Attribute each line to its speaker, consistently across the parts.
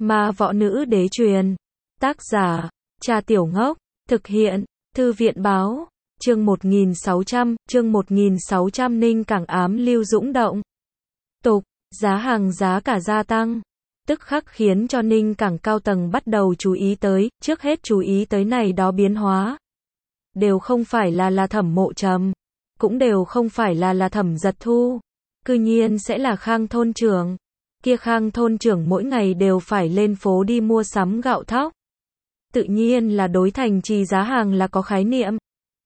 Speaker 1: Ma võ nữ đế truyền. Tác giả, Cha Tiểu Ngốc. Thực hiện, Thư viện báo. Chương 1600, Ninh Cảng ám lưu dũng động. Tục, giá hàng giá cả gia tăng. Tức khắc khiến cho Ninh Cảng cao tầng bắt đầu chú ý tới, trước hết chú ý tới này đó biến hóa. Đều không phải là Thẩm Mộ Trầm, cũng đều không phải là Thẩm Giật Thu. Cư nhiên sẽ là Khang thôn trưởng. Kia Khang thôn trưởng mỗi ngày đều phải lên phố đi mua sắm gạo thóc. Tự nhiên là đối thành trì giá hàng là có khái niệm.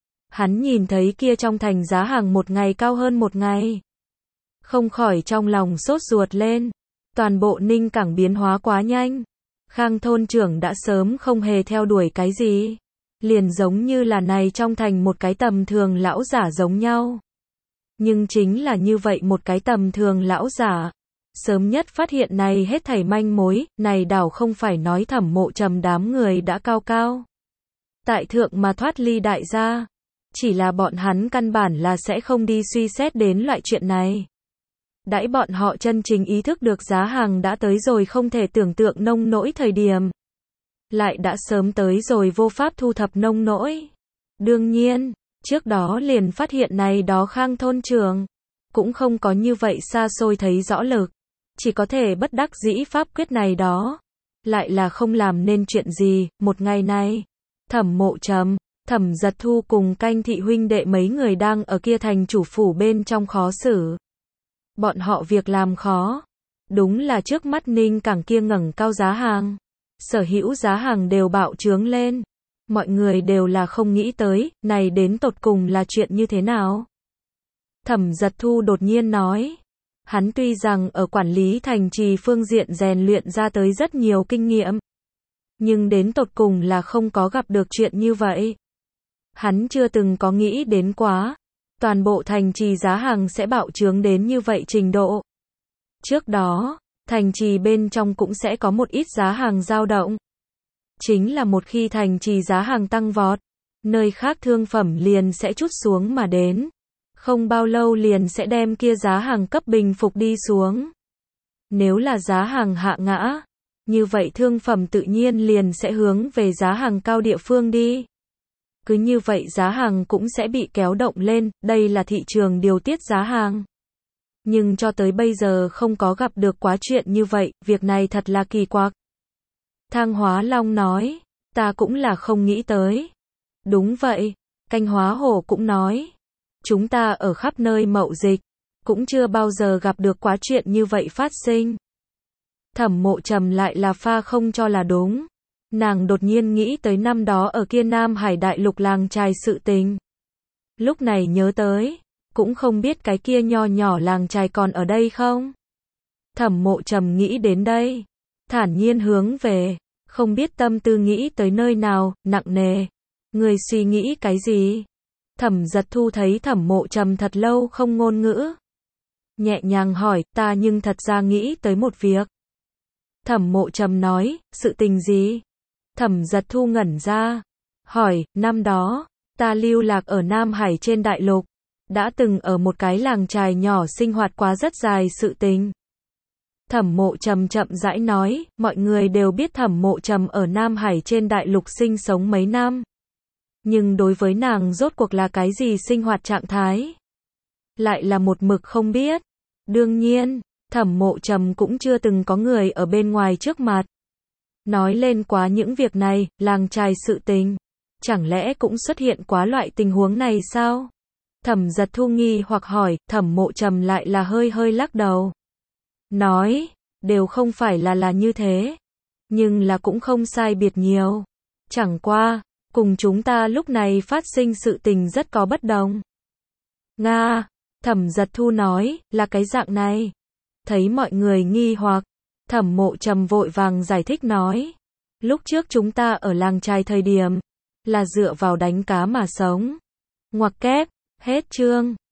Speaker 1: Hắn nhìn thấy kia trong thành giá hàng một ngày cao hơn một ngày. Không khỏi trong lòng sốt ruột lên. Toàn bộ Ninh Cảng biến hóa quá nhanh. Khang thôn trưởng đã sớm không hề theo đuổi cái gì. Liền giống như là này trong thành một cái tầm thường lão giả giống nhau. Nhưng chính là như vậy một cái tầm thường lão giả. Sớm nhất phát hiện này hết thảy manh mối, này đảo không phải nói Thẩm Mộ Trầm đám người đã cao cao tại thượng mà thoát ly đại gia. Chỉ là bọn hắn căn bản là sẽ không đi suy xét đến loại chuyện này. Đãi bọn họ chân chính ý thức được giá hàng đã tới rồi không thể tưởng tượng nông nỗi thời điểm. Lại đã sớm tới rồi vô pháp thu thập nông nỗi. Đương nhiên, trước đó liền phát hiện này đó Khang thôn trưởng. Cũng không có như vậy xa xôi thấy rõ lực. Chỉ có thể bất đắc dĩ pháp quyết này đó. Lại là không làm nên chuyện gì, một ngày này. Thẩm Mộ Trầm, Thẩm Giật Thu cùng Canh Thị huynh đệ mấy người đang ở kia thành chủ phủ bên trong khó xử. Bọn họ việc làm khó. Đúng là trước mắt Ninh Cảng kia ngẩng cao giá hàng. Sở hữu giá hàng đều bạo trướng lên. Mọi người đều là không nghĩ tới, này đến tột cùng là chuyện như thế nào. Thẩm Giật Thu đột nhiên nói. Hắn tuy rằng ở quản lý thành trì phương diện rèn luyện ra tới rất nhiều kinh nghiệm. Nhưng đến tột cùng là không có gặp được chuyện như vậy. Hắn chưa từng có nghĩ đến quá. Toàn bộ thành trì giá hàng sẽ bạo trướng đến như vậy trình độ. Trước đó, thành trì bên trong cũng sẽ có một ít giá hàng dao động. Chính là một khi thành trì giá hàng tăng vọt, nơi khác thương phẩm liền sẽ trút xuống mà đến. Không bao lâu liền sẽ đem kia giá hàng cấp bình phục đi xuống. Nếu là giá hàng hạ ngã, như vậy thương phẩm tự nhiên liền sẽ hướng về giá hàng cao địa phương đi. Cứ như vậy giá hàng cũng sẽ bị kéo động lên, đây là thị trường điều tiết giá hàng. Nhưng cho tới bây giờ không có gặp được quá chuyện như vậy, việc này thật là kỳ quặc. Thang Hóa Long nói, ta cũng là không nghĩ tới. Đúng vậy, Canh Hóa Hổ cũng nói. Chúng ta ở khắp nơi mậu dịch, cũng chưa bao giờ gặp được quá chuyện như vậy phát sinh. Thẩm Mộ Trầm lại là pha không cho là đúng. Nàng đột nhiên nghĩ tới năm đó ở kia Nam Hải đại lục làng chài sự tình. Lúc này nhớ tới, cũng không biết cái kia nho nhỏ làng chài còn ở đây không. Thẩm Mộ Trầm nghĩ đến đây, thản nhiên hướng về, không biết tâm tư nghĩ tới nơi nào, nặng nề. Người suy nghĩ cái gì? Thẩm Giật Thu thấy Thẩm Mộ Trầm thật lâu không ngôn ngữ. Nhẹ nhàng hỏi, ta nhưng thật ra nghĩ tới một việc. Thẩm Mộ Trầm nói, sự tình gì? Thẩm Giật Thu ngẩn ra, hỏi, năm đó, ta lưu lạc ở Nam Hải trên đại lục, đã từng ở một cái làng chài nhỏ sinh hoạt quá rất dài sự tình. Thẩm Mộ Trầm chậm rãi nói, mọi người đều biết Thẩm Mộ Trầm ở Nam Hải trên đại lục sinh sống mấy năm. Nhưng đối với nàng rốt cuộc là cái gì sinh hoạt trạng thái? Lại là một mực không biết. Đương nhiên, Thẩm Mộ Trầm cũng chưa từng có người ở bên ngoài trước mặt. Nói lên quá những việc này, làng chài sự tình. Chẳng lẽ cũng xuất hiện quá loại tình huống này sao? Thẩm Giật Thu nghi hoặc hỏi, Thẩm Mộ Trầm lại là hơi hơi lắc đầu. Nói, đều không phải là như thế. Nhưng là cũng không sai biệt nhiều. Chẳng qua, cùng chúng ta lúc này phát sinh sự tình rất có bất đồng. Nga, Thẩm Giật Thu nói, là cái dạng này. Thấy mọi người nghi hoặc, Thẩm Mộ Trầm vội vàng giải thích nói. Lúc trước chúng ta ở làng chài thời điểm, là dựa vào đánh cá mà sống. Ngoặc kép, hết chương.